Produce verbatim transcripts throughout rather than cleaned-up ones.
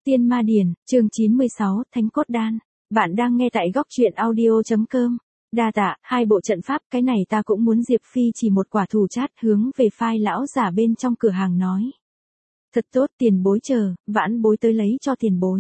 Tiên Ma Điển, chương chín mươi sáu, Thánh Cốt Đan. Bạn đang nghe tại góc truyện audio chấm com. Đa tạ, hai bộ trận pháp, cái này ta cũng muốn. Diệp Phi chỉ một quả thủ chát hướng về phai lão giả bên trong cửa hàng nói. Thật tốt, tiền bối chờ, vãn bối tới lấy cho tiền bối.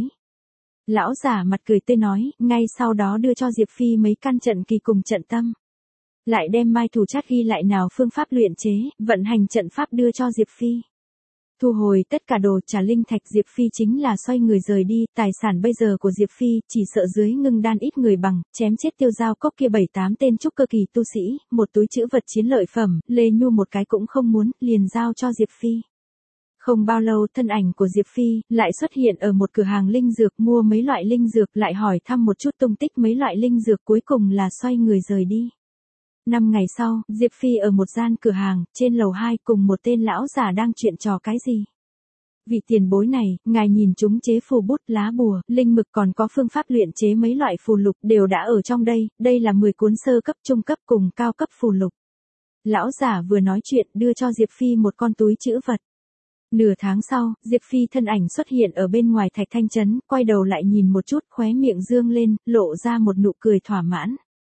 Lão giả mặt cười tươi nói, ngay sau đó đưa cho Diệp Phi mấy căn trận kỳ cùng trận tâm. Lại đem mai thủ chát ghi lại nào phương pháp luyện chế, vận hành trận pháp đưa cho Diệp Phi. Thu hồi tất cả đồ trả linh thạch, Diệp Phi chính là xoay người rời đi. Tài sản bây giờ của Diệp Phi chỉ sợ dưới ngưng đan ít người bằng, chém chết tiêu giao cốc kia bảy tám tên trúc cơ kỳ tu sĩ, một túi trữ vật chiến lợi phẩm, Lê Nhu một cái cũng không muốn, liền giao cho Diệp Phi. Không bao lâu thân ảnh của Diệp Phi lại xuất hiện ở một cửa hàng linh dược, mua mấy loại linh dược, lại hỏi thăm một chút tung tích mấy loại linh dược, cuối cùng là xoay người rời đi. Năm ngày sau, Diệp Phi ở một gian cửa hàng, trên lầu hai cùng một tên lão giả đang chuyện trò cái gì. Vị tiền bối này, ngài nhìn chúng chế phù bút, lá bùa, linh mực còn có phương pháp luyện chế mấy loại phù lục đều đã ở trong đây, đây là mười cuốn sơ cấp, trung cấp cùng cao cấp phù lục. Lão giả vừa nói chuyện đưa cho Diệp Phi một con túi trữ vật. Nửa tháng sau, Diệp Phi thân ảnh xuất hiện ở bên ngoài Thạch Thanh Trấn, quay đầu lại nhìn một chút, khóe miệng dương lên, lộ ra một nụ cười thỏa mãn.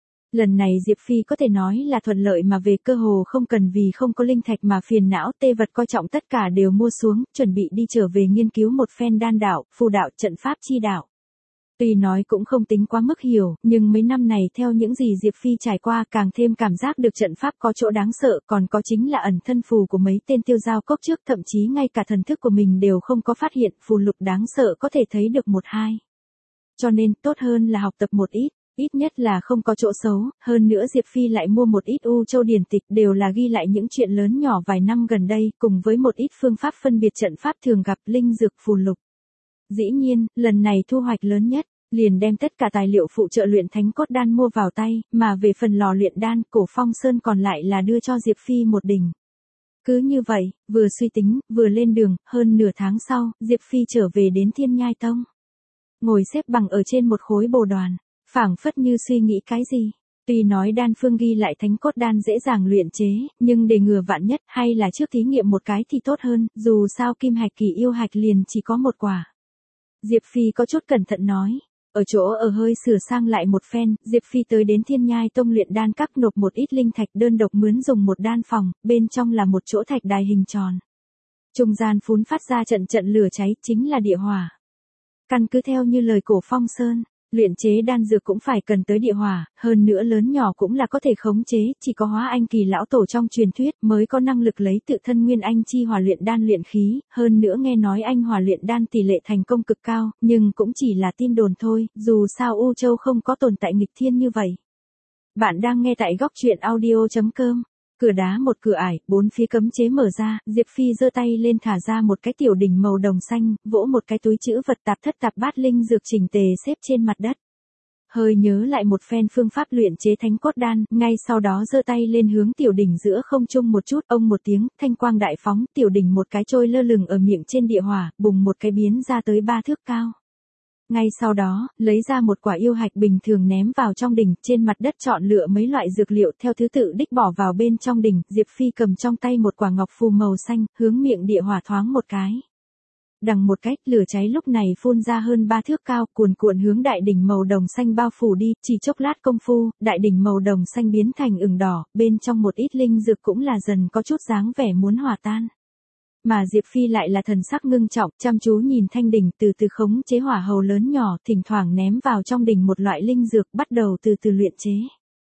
Lần này Diệp Phi có thể nói là thuận lợi mà về, cơ hồ không cần vì không có linh thạch mà phiền não, tê vật coi trọng tất cả đều mua xuống, chuẩn bị đi trở về nghiên cứu một phen đan đạo, phù đạo, trận pháp chi đạo. Tuy nói cũng không tính quá mức hiểu, nhưng mấy năm này theo những gì Diệp Phi trải qua càng thêm cảm giác được trận pháp có chỗ đáng sợ, còn có chính là ẩn thân phù của mấy tên tiêu giao cốc trước, thậm chí ngay cả thần thức của mình đều không có phát hiện, phù lục đáng sợ có thể thấy được một hai. Cho nên tốt hơn là học tập một ít. Ít nhất là không có chỗ xấu, hơn nữa Diệp Phi lại mua một ít U Châu điển tịch, đều là ghi lại những chuyện lớn nhỏ vài năm gần đây, cùng với một ít phương pháp phân biệt trận pháp thường gặp, linh dược, phù lục. Dĩ nhiên, lần này thu hoạch lớn nhất, liền đem tất cả tài liệu phụ trợ luyện thánh cốt đan mua vào tay, mà về phần lò luyện đan, Cổ Phong Sơn còn lại là đưa cho Diệp Phi một đỉnh. Cứ như vậy, vừa suy tính, vừa lên đường, hơn nửa tháng sau, Diệp Phi trở về đến Thiên Nhai Tông. Ngồi xếp bằng ở trên một khối bồ đoàn. Phảng phất như suy nghĩ cái gì. Tuy nói đan phương ghi lại thánh cốt đan dễ dàng luyện chế, nhưng để ngừa vạn nhất, hay là trước thí nghiệm một cái thì tốt hơn, dù sao kim hạch kỳ yêu hạch liền chỉ có một quả. Diệp Phi có chút cẩn thận nói. Ở chỗ ở hơi sửa sang lại một phen, Diệp Phi tới đến Thiên Nhai Tông luyện đan các, nộp một ít linh thạch, đơn độc mướn dùng một đan phòng, bên trong là một chỗ thạch đài hình tròn. Trung gian phún phát ra trận trận lửa cháy, chính là địa hỏa. Căn cứ theo như lời Cổ Phong Sơn, luyện chế đan dược cũng phải cần tới địa hỏa, hơn nữa lớn nhỏ cũng là có thể khống chế, chỉ có Hóa Anh kỳ lão tổ trong truyền thuyết mới có năng lực lấy tự thân nguyên anh chi hỏa luyện đan luyện khí, hơn nữa nghe nói anh hỏa luyện đan tỷ lệ thành công cực cao, nhưng cũng chỉ là tin đồn thôi, dù sao U Châu không có tồn tại nghịch thiên như vậy. Bạn đang nghe tại góc truyện audio chấm com. Cửa đá một cửa ải, bốn phía cấm chế mở ra, Diệp Phi giơ tay lên thả ra một cái tiểu đỉnh màu đồng xanh, vỗ một cái túi trữ vật, tạp thất tạp bát linh dược chỉnh tề xếp trên mặt đất. Hơi nhớ lại một phen phương pháp luyện chế thánh cốt đan, ngay sau đó giơ tay lên hướng tiểu đỉnh giữa không trung một chút, ông một tiếng, thanh quang đại phóng, tiểu đỉnh một cái trôi lơ lửng ở miệng trên địa hỏa, bùng một cái biến ra tới ba thước cao. Ngay sau đó, lấy ra một quả yêu hạch bình thường ném vào trong đỉnh, trên mặt đất chọn lựa mấy loại dược liệu theo thứ tự đích bỏ vào bên trong đỉnh, Diệp Phi cầm trong tay một quả ngọc phù màu xanh, hướng miệng địa hỏa thoáng một cái. Đằng một cách, lửa cháy lúc này phun ra hơn ba thước cao, cuồn cuộn hướng đại đỉnh màu đồng xanh bao phủ đi, chỉ chốc lát công phu, đại đỉnh màu đồng xanh biến thành ửng đỏ, bên trong một ít linh dược cũng là dần có chút dáng vẻ muốn hòa tan. Mà Diệp Phi lại là thần sắc ngưng trọng, chăm chú nhìn thanh đỉnh, từ từ khống chế hỏa hầu lớn nhỏ, thỉnh thoảng ném vào trong đỉnh một loại linh dược, bắt đầu từ từ luyện chế.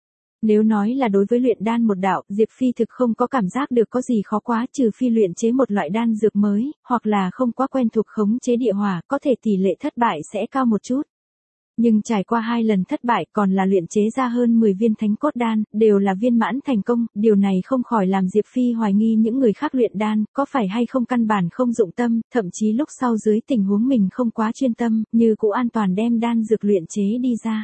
Nếu nói là đối với luyện đan một đạo, Diệp Phi thực không có cảm giác được có gì khó quá, trừ phi luyện chế một loại đan dược mới, hoặc là không quá quen thuộc khống chế địa hỏa, có thể tỷ lệ thất bại sẽ cao một chút. Nhưng trải qua hai lần thất bại, còn là luyện chế ra hơn mười viên thánh cốt đan, đều là viên mãn thành công, điều này không khỏi làm Diệp Phi hoài nghi những người khác luyện đan, có phải hay không căn bản không dụng tâm, thậm chí lúc sau dưới tình huống mình không quá chuyên tâm, như cũ an toàn đem đan dược luyện chế đi ra.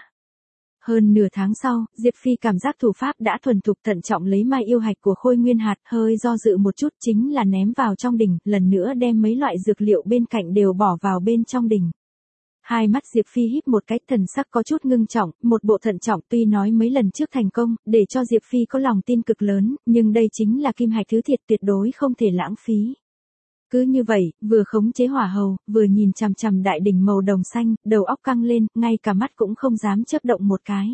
Hơn nửa tháng sau, Diệp Phi cảm giác thủ pháp đã thuần thục, thận trọng lấy mai yêu hạch của Khôi Nguyên hạt, hơi do dự một chút chính là ném vào trong đỉnh, lần nữa đem mấy loại dược liệu bên cạnh đều bỏ vào bên trong đỉnh. Hai mắt Diệp Phi híp một cái, thần sắc có chút ngưng trọng, một bộ thận trọng, tuy nói mấy lần trước thành công, để cho Diệp Phi có lòng tin cực lớn, nhưng đây chính là kim hạch thứ thiệt, tuyệt đối không thể lãng phí. Cứ như vậy, vừa khống chế hỏa hầu, vừa nhìn chằm chằm đại đỉnh màu đồng xanh, đầu óc căng lên, ngay cả mắt cũng không dám chớp động một cái.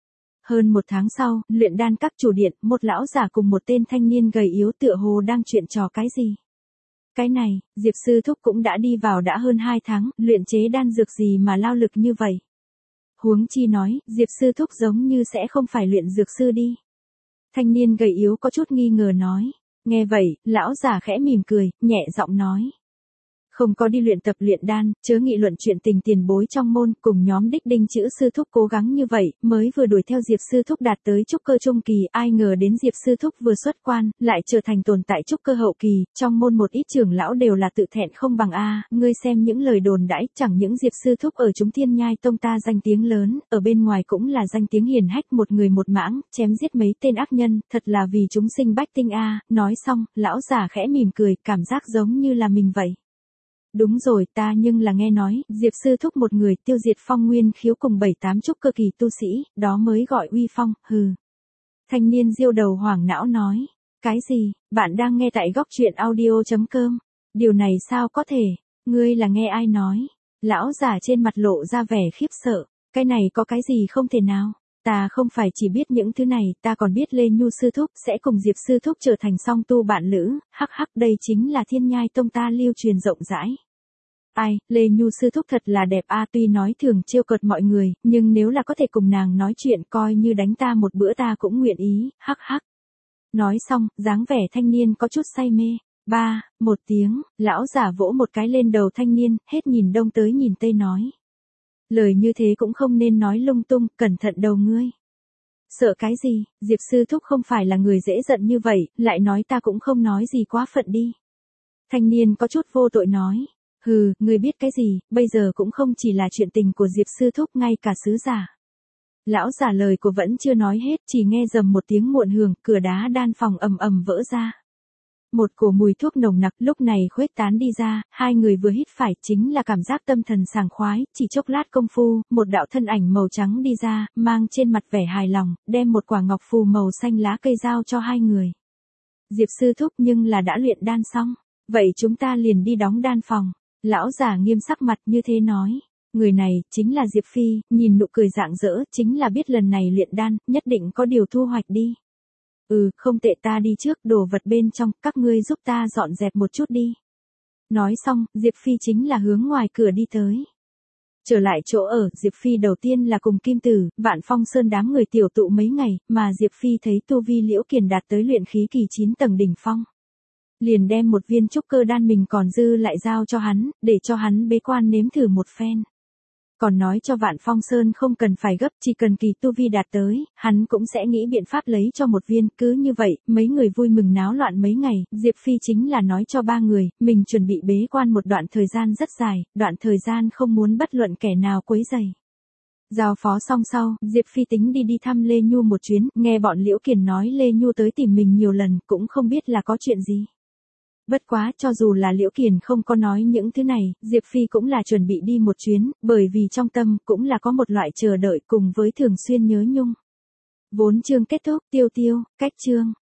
Hơn một tháng sau, luyện đan các chủ điện, một lão giả cùng một tên thanh niên gầy yếu tựa hồ đang chuyện trò cái gì. Cái này, Diệp sư thúc cũng đã đi vào đã hơn hai tháng, luyện chế đan dược gì mà lao lực như vậy. Huống chi nói, Diệp sư thúc giống như sẽ không phải luyện dược sư đi. Thanh niên gầy yếu có chút nghi ngờ nói. Nghe vậy, lão già khẽ mỉm cười, nhẹ giọng nói. Không có đi luyện tập luyện đan, chớ nghị luận chuyện tình tiền bối trong môn, cùng nhóm đích đinh chữ sư thúc cố gắng như vậy, mới vừa đuổi theo Diệp sư thúc đạt tới trúc cơ trung kỳ, ai ngờ đến Diệp sư thúc vừa xuất quan, lại trở thành tồn tại trúc cơ hậu kỳ, trong môn một ít trưởng lão đều là tự thẹn không bằng a, ngươi xem những lời đồn đãi, chẳng những Diệp sư thúc ở chúng Thiên Nhai tông ta danh tiếng lớn, ở bên ngoài cũng là danh tiếng hiển hách, một người một mãng, chém giết mấy tên ác nhân, thật là vì chúng sinh bách tinh a. Nói xong, lão già khẽ mỉm cười, cảm giác giống như là mình vậy. Đúng rồi, ta nhưng là nghe nói, Diệp sư thúc một người tiêu diệt phong nguyên khiếu cùng bảy tám trúc cơ kỳ tu sĩ, đó mới gọi uy phong, hừ. Thanh niên diêu đầu hoảng não nói, cái gì, bạn đang nghe tại góc truyện audio.com, điều này sao có thể, ngươi là nghe ai nói, lão già trên mặt lộ ra vẻ khiếp sợ, cái này có cái gì không thể nào. Ta không phải chỉ biết những thứ này, ta còn biết Lê Nhu sư thúc sẽ cùng Diệp sư thúc trở thành song tu bạn lữ, hắc hắc đây chính là Thiên Nhai tông ta lưu truyền rộng rãi. Ai, Lê Nhu sư thúc thật là đẹp a, tuy nói thường trêu cợt mọi người, nhưng nếu là có thể cùng nàng nói chuyện coi như đánh ta một bữa ta cũng nguyện ý, hắc hắc. Nói xong, dáng vẻ thanh niên có chút say mê. Ba, một tiếng, lão giả vỗ một cái lên đầu thanh niên, hết nhìn đông tới nhìn tây nói. Lời như thế cũng không nên nói lung tung, cẩn thận đầu ngươi. Sợ cái gì, Diệp sư thúc không phải là người dễ giận như vậy, lại nói ta cũng không nói gì quá phận đi. Thanh niên có chút vô tội nói. Hừ, ngươi biết cái gì, bây giờ cũng không chỉ là chuyện tình của Diệp sư thúc, ngay cả sứ giả. Lão giả lời của vẫn chưa nói hết, chỉ nghe rầm một tiếng muộn hưởng, cửa đá đan phòng ầm ầm vỡ ra. Một cổ mùi thuốc nồng nặc lúc này khuếch tán đi ra, hai người vừa hít phải chính là cảm giác tâm thần sảng khoái, chỉ chốc lát công phu, một đạo thân ảnh màu trắng đi ra, mang trên mặt vẻ hài lòng, đem một quả ngọc phù màu xanh lá cây giao cho hai người. Diệp sư thúc nhưng là đã luyện đan xong, vậy chúng ta liền đi đóng đan phòng. Lão già nghiêm sắc mặt như thế nói. Người này, chính là Diệp Phi, nhìn nụ cười rạng rỡ, chính là biết lần này luyện đan, nhất định có điều thu hoạch đi. Ừ, không tệ, ta đi trước, đồ vật bên trong, các ngươi giúp ta dọn dẹp một chút đi. Nói xong, Diệp Phi chính là hướng ngoài cửa đi tới. Trở lại chỗ ở, Diệp Phi đầu tiên là cùng Kim Tử, Vạn Phong Sơn đám người tiểu tụ mấy ngày, mà Diệp Phi thấy tu vi Liễu Kiền đạt tới luyện khí kỳ chín tầng đỉnh phong. Liền đem một viên trúc cơ đan mình còn dư lại giao cho hắn, để cho hắn bế quan nếm thử một phen. Còn nói cho Vạn Phong Sơn không cần phải gấp, chỉ cần kỳ tu vi đạt tới, hắn cũng sẽ nghĩ biện pháp lấy cho một viên, cứ như vậy, mấy người vui mừng náo loạn mấy ngày, Diệp Phi chính là nói cho ba người, mình chuẩn bị bế quan một đoạn thời gian rất dài, đoạn thời gian không muốn bất luận kẻ nào quấy rầy. Giao phó xong sau, Diệp Phi tính đi đi thăm Lê Nhu một chuyến, nghe bọn Liễu Kiền nói Lê Nhu tới tìm mình nhiều lần, cũng không biết là có chuyện gì. Bất quá, cho dù là Liễu Kiền không có nói những thứ này, Diệp Phi cũng là chuẩn bị đi một chuyến, bởi vì trong tâm cũng là có một loại chờ đợi cùng với thường xuyên nhớ nhung. Vốn chương kết thúc, tiêu tiêu, cách chương.